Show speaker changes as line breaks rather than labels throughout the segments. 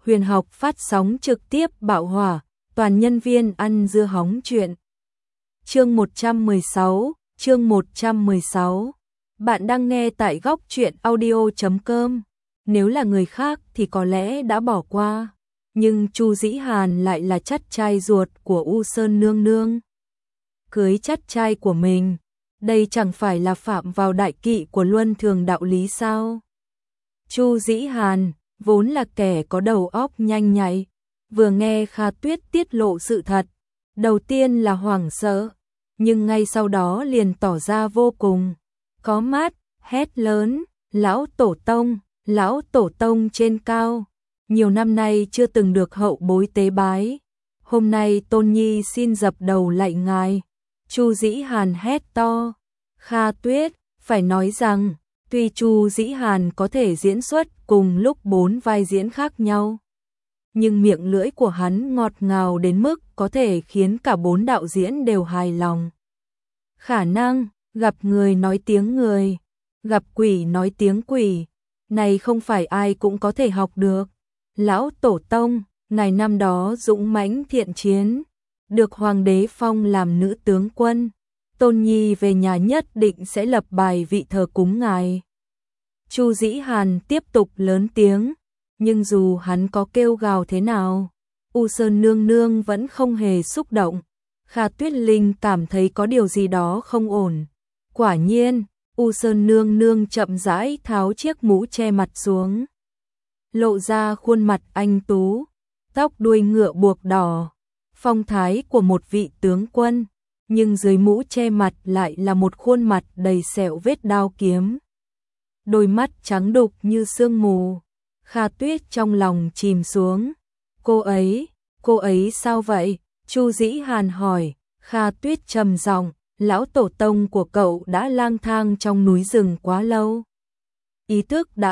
Huyền học phát sóng trực tiếp bạo hỏa, toàn nhân viên ăn dưa hóng chuyện. Chương 116. Bạn đang nghe tại góc truyện audio.com. Nếu là người khác thì có lẽ đã bỏ qua, nhưng Chu Dĩ Hàn lại là chắt trai ruột của U Sơn nương nương. Cưới chắt trai của mình, đây chẳng phải là phạm vào đại kỵ của luân thường đạo lý sao? Chu Dĩ Hàn vốn là kẻ có đầu óc nhanh nhạy, vừa nghe Kha Tuyết tiết lộ sự thật, đầu tiên là hoảng sợ, nhưng ngay sau đó liền tỏ ra vô cùng có mắt, hét lớn, lão tổ tông trên cao, nhiều năm nay chưa từng được hậu bối tế bái, hôm nay Tôn Nhi xin dập đầu lạy ngài. Chu Dĩ Hàn hét to. Kha Tuyết phải nói rằng, tuy Chu Dĩ Hàn có thể diễn xuất cùng lúc 4 vai diễn khác nhau, nhưng miệng lưỡi của hắn ngọt ngào đến mức có thể khiến cả 4 đạo diễn đều hài lòng. Khả năng gặp người nói tiếng người, gặp quỷ nói tiếng quỷ, này không phải ai cũng có thể học được. Lão tổ tông, ngài năm đó dũng mãnh thiện chiến, được hoàng đế phong làm nữ tướng quân, Tôn Nhi về nhà nhất định sẽ lập bài vị thờ cúng ngài. Chu Dĩ Hàn tiếp tục lớn tiếng, nhưng dù hắn có kêu gào thế nào, U Sơn nương nương vẫn không hề xúc động. Kha Tuyết Linh cảm thấy có điều gì đó không ổn. Quả nhiên, U Sơn nương nương chậm rãi tháo chiếc mũ che mặt xuống, lộ ra khuôn mặt anh tú, tóc đuôi ngựa buộc đỏ, phong thái của một vị tướng quân, nhưng dưới mũ che mặt lại là một khuôn mặt đầy sẹo vết đao kiếm. Đôi mắt trắng đục như sương mù. Kha Tuyết trong lòng chìm xuống. Cô ấy sao vậy? Chu Dĩ Hàn hỏi. Kha Tuyết trầm giọng, lão tổ tông của cậu đã lang thang trong núi rừng quá lâu. Ý thức đã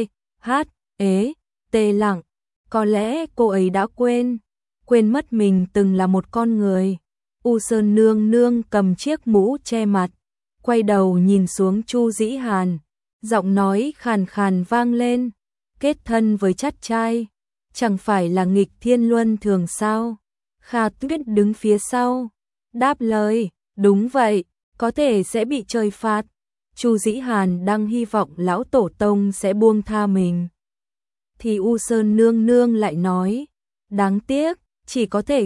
tê lặng. Có lẽ cô ấy đã quên mất mình từng là một con người. U Sơn nương nương cầm chiếc mũ che mặt, quay đầu nhìn xuống Chu Dĩ Hàn, giọng nói khàn khàn vang lên, kết thân với chắt trai, chẳng phải là nghịch thiên luân thường sao? Kha Tuyết đứng phía sau, đáp lời, đúng vậy, có thể sẽ bị trời phạt. Chu Dĩ Hàn đang hy vọng lão tổ tông sẽ buông tha mình, thì U Sơn nương nương lại nói, đáng tiếc, chỉ có thể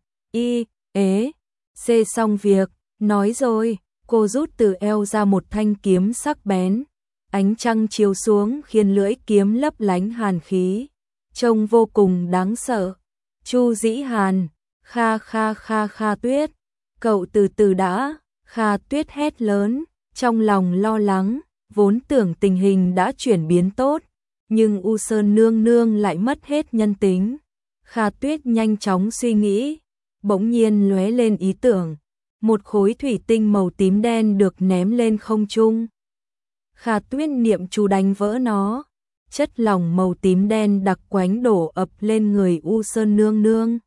xong việc. Nói rồi, cô rút từ eo ra một thanh kiếm sắc bén, ánh trăng chiếu xuống khiến lưỡi kiếm lấp lánh hàn khí, trông vô cùng đáng sợ. Chu Dĩ Hàn, Kha Tuyết, cậu từ từ đã. Kha Tuyết hét lớn, trong lòng lo lắng, vốn tưởng tình hình đã chuyển biến tốt, nhưng U Sơn nương nương lại mất hết nhân tính. Kha Tuyết nhanh chóng suy nghĩ, bỗng nhiên lóe lên ý tưởng, một khối thủy tinh màu tím đen được ném lên không trung. Kha Tuyết niệm chú đánh vỡ nó, chất lỏng màu tím đen đặc quánh đổ ập lên người U Sơn nương nương.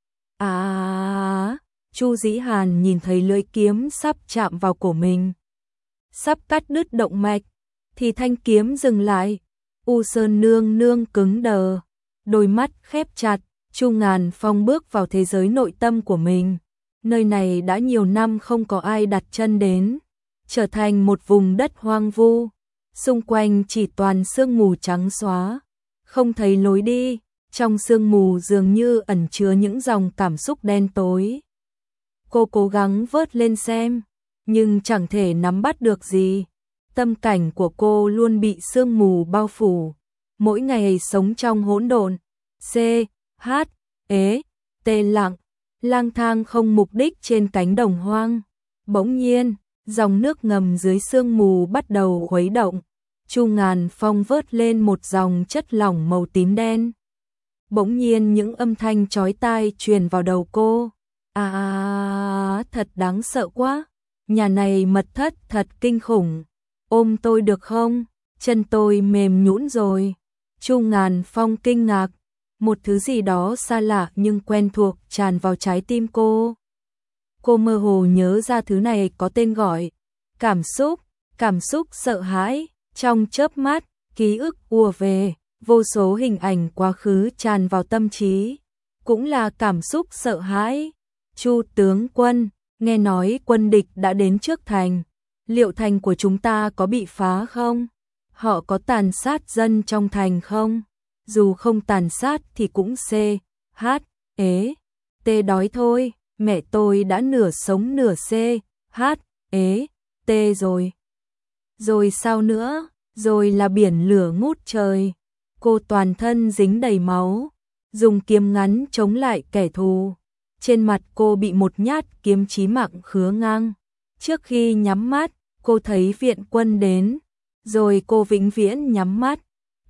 Chu Dĩ Hàn nhìn thấy lưỡi kiếm sắp chạm vào cổ mình, sắp cắt đứt động mạch, thì thanh kiếm dừng lại. U Sơn nương nương cứng đờ, đôi mắt khép chặt. Chu Ngàn Phong bước vào thế giới nội tâm của mình, nơi này đã nhiều năm không có ai đặt chân đến, trở thành một vùng đất hoang vu, xung quanh chỉ toàn sương mù trắng xóa, không thấy lối đi, trong sương mù dường như ẩn chứa những dòng cảm xúc đen tối. Cô cố gắng vớt lên xem, nhưng chẳng thể nắm bắt được gì, tâm cảnh của cô luôn bị sương mù bao phủ, mỗi ngày sống trong hỗn độn. Lặng, lang thang không mục đích trên cánh đồng hoang. Bỗng nhiên, dòng nước ngầm dưới sương mù bắt đầu khuấy động. Chu Ngàn Phong vớt lên một dòng chất lỏng màu tím đen. Bỗng nhiên những âm thanh chói tai truyền vào đầu cô. Thật đáng sợ quá. Nhà này mật thất thật kinh khủng. Ôm tôi được không? Chân tôi mềm nhũn rồi. Chu Ngàn Phong kinh ngạc. Một thứ gì đó xa lạ nhưng quen thuộc tràn vào trái tim cô. Cô mơ hồ nhớ ra thứ này có tên gọi. Cảm xúc sợ hãi. Trong chớp mắt, ký ức ùa về. vô số hình ảnh quá khứ tràn vào tâm trí, cũng là cảm xúc sợ hãi. Chu tướng quân, nghe nói quân địch đã đến trước thành, liệu thành của chúng ta có bị phá không? Họ có tàn sát dân trong thành không? Dù không tàn sát thì cũng đói thôi, mẹ tôi đã nửa sống nửa rồi. Rồi sao nữa? Rồi là biển lửa ngút trời. Cô toàn thân dính đầy máu, dùng kiếm ngắn chống lại kẻ thù. Trên mặt cô bị một nhát kiếm chí mạng khứa ngang. Trước khi nhắm mắt, cô thấy viện quân đến, rồi cô vĩnh viễn nhắm mắt.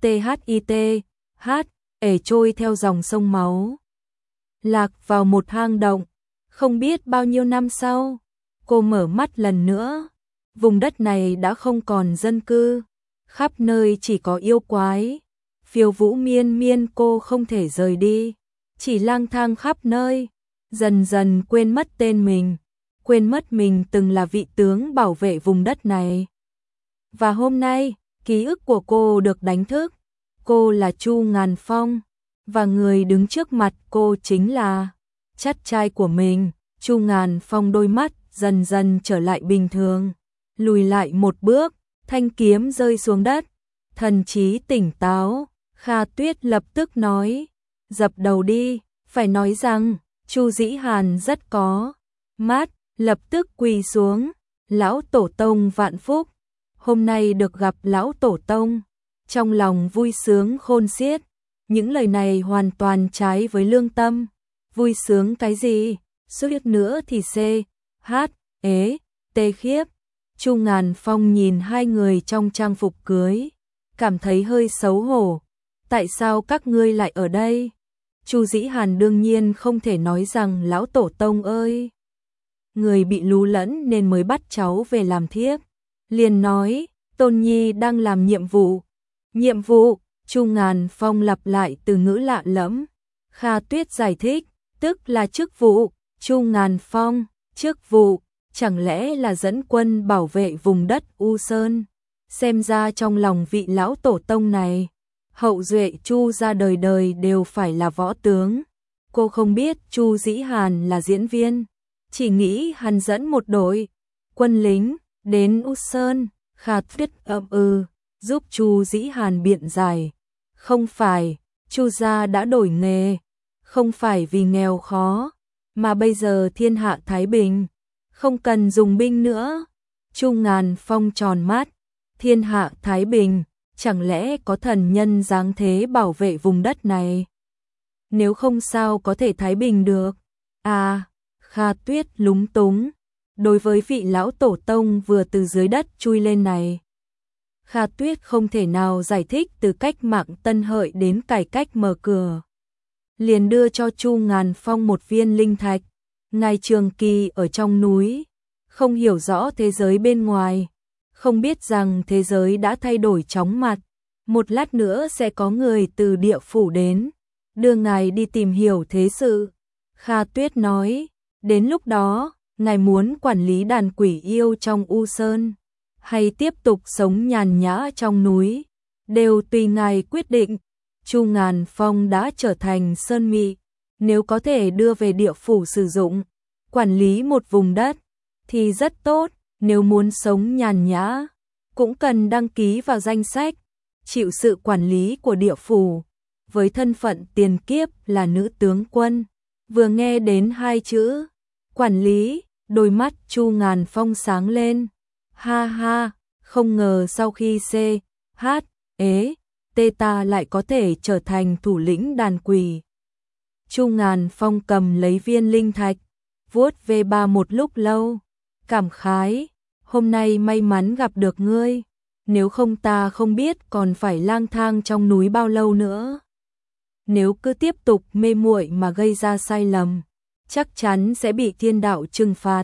Trôi theo dòng sông máu, lạc vào một hang động. Không biết bao nhiêu năm sau, cô mở mắt lần nữa. Vùng đất này đã không còn dân cư, khắp nơi chỉ có yêu quái. Phiêu vũ miên miên, cô không thể rời đi, chỉ lang thang khắp nơi, dần dần quên mất tên mình, quên mất mình từng là vị tướng bảo vệ vùng đất này. Và hôm nay, ký ức của cô được đánh thức. Cô là Chu Ngàn Phong, và người đứng trước mặt cô chính là chắt trai của mình. Chu Ngàn Phong đôi mắt dần dần trở lại bình thường, lùi lại một bước, thanh kiếm rơi xuống đất, thần trí tỉnh táo. Kha Tuyết lập tức nói, dập đầu đi. Phải nói rằng Chu Dĩ Hàn rất có mắt, lập tức quỳ xuống. Lão Tổ Tông vạn phúc, hôm nay được gặp Lão Tổ Tông, trong lòng vui sướng khôn xiết. Những lời này hoàn toàn trái với lương tâm. Vui sướng cái gì? Suýt nữa thì khiếp. Chu Ngàn Phong nhìn hai người trong trang phục cưới, cảm thấy hơi xấu hổ. Tại sao các ngươi lại ở đây? Chu Dĩ Hàn đương nhiên không thể nói rằng Lão Tổ Tông ơi, người bị lú lẫn nên mới bắt cháu về làm thiếp. Liền nói, Tôn Nhi đang làm nhiệm vụ. Nhiệm vụ? Chu Ngàn Phong lặp lại từ ngữ lạ lẫm. Kha Tuyết giải thích, tức là chức vụ. Chu Ngàn Phong, chức vụ, chẳng lẽ là dẫn quân bảo vệ vùng đất U Sơn? Xem ra trong lòng vị Lão Tổ Tông này, hậu duệ Chu ra đời đời đều phải là võ tướng. Cô không biết Chu Dĩ Hàn là diễn viên, chỉ nghĩ hắn dẫn một đội quân lính đến U Sơn. Kha Tuyết giúp Chu Dĩ Hàn biện giải. Không phải, Chu gia đã đổi nghề, không phải vì nghèo khó, mà bây giờ thiên hạ thái bình, không cần dùng binh nữa. Chu Ngàn Phong tròn mắt, thiên hạ thái bình, chẳng lẽ có thần nhân giáng thế bảo vệ vùng đất này? Nếu không sao có thể thái bình được? Kha Tuyết lúng túng. Đối với vị Lão Tổ Tông vừa từ dưới đất chui lên này, Kha Tuyết không thể nào giải thích từ cách mạng Tân Hợi đến cải cách mở cửa. Liền đưa cho Chu Ngàn Phong một viên linh thạch. Ngài trường kỳ ở trong núi, không hiểu rõ thế giới bên ngoài, không biết rằng thế giới đã thay đổi chóng mặt. Một lát nữa sẽ có người từ địa phủ đến, đưa ngài đi tìm hiểu thế sự. Kha Tuyết nói, đến lúc đó, ngài muốn quản lý đàn quỷ yêu trong U Sơn, hay tiếp tục sống nhàn nhã trong núi, đều tùy ngài quyết định. Chu Ngàn Phong đã trở thành sơn mị, nếu có thể đưa về địa phủ sử dụng, quản lý một vùng đất, thì rất tốt. Nếu muốn sống nhàn nhã, cũng cần đăng ký vào danh sách, chịu sự quản lý của địa phủ. Với thân phận tiền kiếp là nữ tướng quân, vừa nghe đến hai chữ quản lý, đôi mắt Chu Ngàn Phong sáng lên. Ha ha, không ngờ sau khi ta lại có thể trở thành thủ lĩnh đàn quỷ. Chu Ngàn Phong cầm lấy viên linh thạch, vuốt về ba một lúc lâu, cảm khái, hôm nay may mắn gặp được ngươi, nếu không ta không biết còn phải lang thang trong núi bao lâu nữa. Nếu cứ tiếp tục mê muội mà gây ra sai lầm, chắc chắn sẽ bị thiên đạo trừng phạt.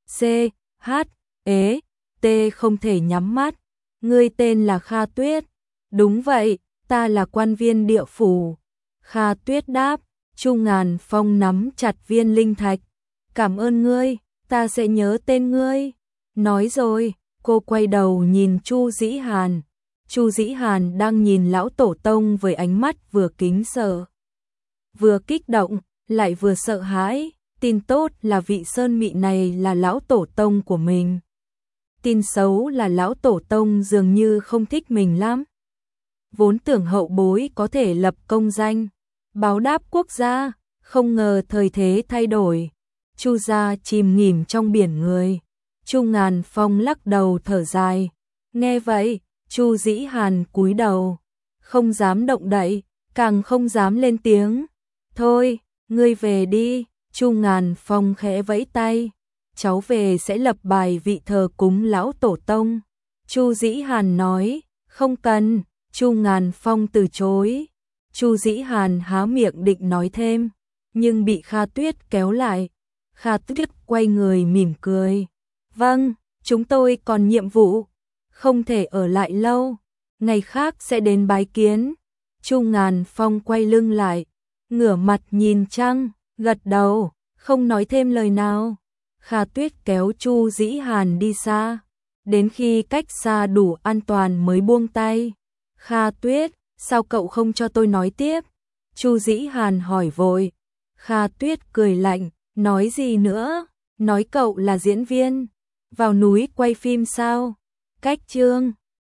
Không thể nhắm mắt. Ngươi tên là Kha Tuyết? Đúng vậy, ta là quan viên địa phủ. Kha Tuyết đáp. Chu Ngàn Phong nắm chặt viên linh thạch. Cảm ơn ngươi, ta sẽ nhớ tên ngươi. Nói rồi, cô quay đầu nhìn Chu Dĩ Hàn. Chu Dĩ Hàn đang nhìn lão tổ tông với ánh mắt vừa kính sợ, vừa kích động, lại vừa sợ hãi. Tin tốt là vị Sơn Mị này là lão tổ tông của mình. Tin xấu là lão tổ tông dường như không thích mình lắm. Vốn tưởng hậu bối có thể lập công danh, báo đáp quốc gia, không ngờ thời thế thay đổi. Chu gia chìm nghỉm trong biển người. Chu Ngàn Phong lắc đầu thở dài. Nghe vậy, Chu Dĩ Hàn cúi đầu, không dám động đậy, càng không dám lên tiếng. Thôi, ngươi về đi. Chu Ngàn Phong khẽ vẫy tay. Cháu về sẽ lập bài vị thờ cúng lão tổ tông. Chu Dĩ Hàn nói, không cần. Chu Ngàn Phong từ chối. Chu Dĩ Hàn há miệng định nói thêm, nhưng bị Kha Tuyết kéo lại. Kha Tuyết quay người mỉm cười. Vâng, chúng tôi còn nhiệm vụ, không thể ở lại lâu, ngày khác sẽ đến bái kiến. Chu Ngàn Phong quay lưng lại, ngửa mặt nhìn trăng, gật đầu, không nói thêm lời nào. Kha Tuyết kéo Chu Dĩ Hàn đi xa, đến khi cách xa đủ an toàn mới buông tay. Kha Tuyết, sao cậu không cho tôi nói tiếp? Chu Dĩ Hàn hỏi vội. Kha Tuyết cười lạnh, nói gì nữa? Nói cậu là diễn viên, vào núi quay phim sao? Cách chương